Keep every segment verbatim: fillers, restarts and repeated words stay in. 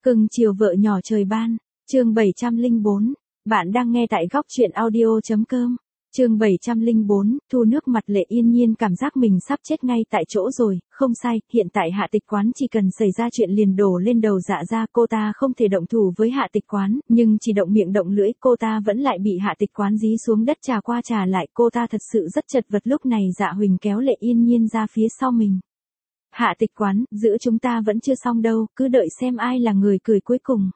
Cưng chiều vợ nhỏ trời ban, chương bảy trăm lẻ bốn, bạn đang nghe tại góc truyện audio.com. Chương bảy trăm lẻ bốn, Thu nước mặt Lệ Yên Nhiên cảm giác mình sắp chết ngay tại chỗ rồi, không sai, hiện tại Hạ Tịch Quán chỉ cần xảy ra chuyện liền đổ lên đầu Dạ gia, cô ta không thể động thủ với Hạ Tịch Quán, nhưng chỉ động miệng động lưỡi cô ta vẫn lại bị Hạ Tịch Quán dí xuống đất trà qua trà lại, cô ta thật sự rất chật vật. Lúc này Dạ Huỳnh kéo Lệ Yên Nhiên ra phía sau mình. Hạ Tịch Quán, giữa chúng ta vẫn chưa xong đâu, cứ đợi xem ai là người cười cuối cùng.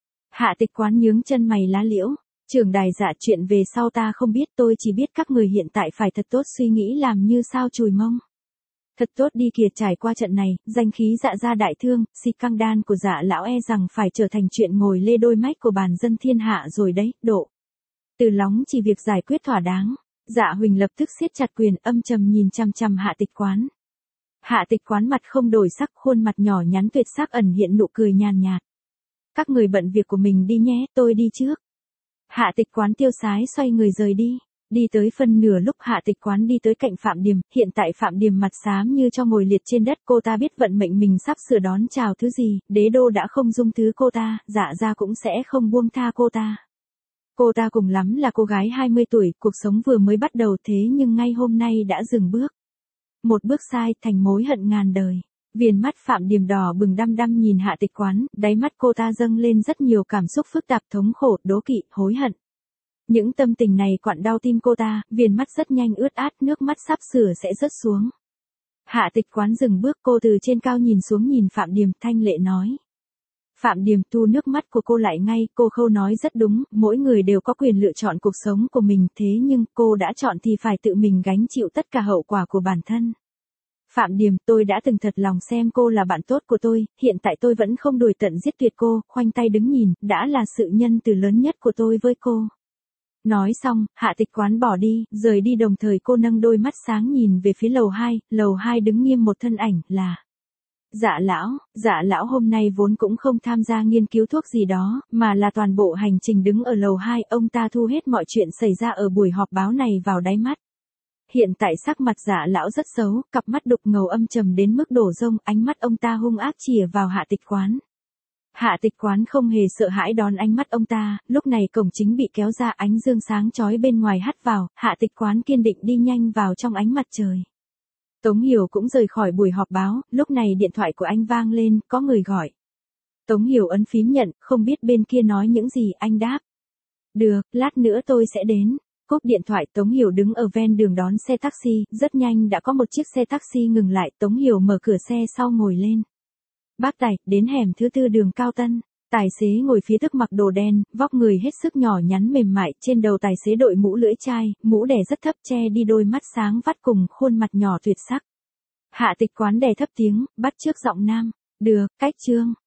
Hạ Tịch Quán nhướng chân mày lá liễu. Trưởng đài Dạ, chuyện về sau ta không biết, tôi chỉ biết các người hiện tại phải thật tốt suy nghĩ làm như sao chùi mông. Thật tốt đi kìa, trải qua trận này, danh khí Dạ gia đại thương, si căng đan của Dạ lão e rằng phải trở thành chuyện ngồi lê đôi mách của bàn dân thiên hạ rồi đấy, độ. Từ Lóng chỉ việc giải quyết thỏa đáng. Dạ Huỳnh lập tức siết chặt quyền, âm trầm nhìn chằm chằm Hạ Tịch Quán. Hạ Tịch Quán mặt không đổi sắc, khuôn mặt nhỏ nhắn tuyệt sắc ẩn hiện nụ cười nhàn nhạt. Các người bận việc của mình đi nhé, tôi đi trước. Hạ Tịch Quán tiêu sái xoay người rời đi. Đi tới phân nửa lúc Hạ Tịch Quán đi tới cạnh Phạm Điềm, hiện tại Phạm Điềm mặt xám như cho ngồi liệt trên đất, cô ta biết vận mệnh mình sắp sửa đón chào thứ gì, đế đô đã không dung thứ cô ta, Dạ gia cũng sẽ không buông tha cô ta. Cô ta cùng lắm là cô gái hai mươi tuổi, cuộc sống vừa mới bắt đầu thế nhưng ngay hôm nay đã dừng bước. Một bước sai thành mối hận ngàn đời. Viền mắt Phạm Điềm đỏ bừng đăm đăm nhìn Hạ Tịch Quán, đáy mắt cô ta dâng lên rất nhiều cảm xúc phức tạp, thống khổ, đố kỵ, hối hận. Những tâm tình này quặn đau tim cô ta, viền mắt rất nhanh ướt át, nước mắt sắp sửa sẽ rớt xuống. Hạ Tịch Quán dừng bước, cô từ trên cao nhìn xuống nhìn Phạm Điềm, thanh lệ nói. Phạm Điềm, thu nước mắt của cô lại ngay, cô Khâu nói rất đúng, mỗi người đều có quyền lựa chọn cuộc sống của mình, thế nhưng cô đã chọn thì phải tự mình gánh chịu tất cả hậu quả của bản thân. Phạm Điềm, tôi đã từng thật lòng xem cô là bạn tốt của tôi, hiện tại tôi vẫn không đuổi tận giết tuyệt cô, khoanh tay đứng nhìn, đã là sự nhân từ lớn nhất của tôi với cô. Nói xong, Hạ Tịch Quán bỏ đi, rời đi đồng thời cô nâng đôi mắt sáng nhìn về phía lầu hai, lầu hai đứng nghiêm một thân ảnh, là Dạ lão. Dạ lão hôm nay vốn cũng không tham gia nghiên cứu thuốc gì đó, mà là toàn bộ hành trình đứng ở lầu hai, ông ta thu hết mọi chuyện xảy ra ở buổi họp báo này vào đáy mắt. Hiện tại sắc mặt Dạ lão rất xấu, cặp mắt đục ngầu âm trầm đến mức đổ rông, ánh mắt ông ta hung ác chìa vào Hạ Tịch Quán. Hạ Tịch Quán không hề sợ hãi đón ánh mắt ông ta, lúc này cổng chính bị kéo ra, ánh dương sáng chói bên ngoài hắt vào, Hạ Tịch Quán kiên định đi nhanh vào trong ánh mặt trời. Tống Hiểu cũng rời khỏi buổi họp báo, lúc này điện thoại của anh vang lên, có người gọi. Tống Hiểu ấn phím nhận, không biết bên kia nói những gì, anh đáp. Được, lát nữa tôi sẽ đến. Cúp điện thoại, Tống Hiểu đứng ở ven đường đón xe taxi, rất nhanh đã có một chiếc xe taxi ngừng lại, Tống Hiểu mở cửa xe sau ngồi lên. Bác tài, đến hẻm thứ tư đường Cao Tân. Tài xế ngồi phía trước mặc đồ đen, vóc người hết sức nhỏ nhắn mềm mại, trên đầu tài xế đội mũ lưỡi chai, mũ đè rất thấp che đi đôi mắt sáng vắt cùng khuôn mặt nhỏ tuyệt sắc. Hạ Tịch Quán đè thấp tiếng, bắt chước giọng nam. Được, cách chương.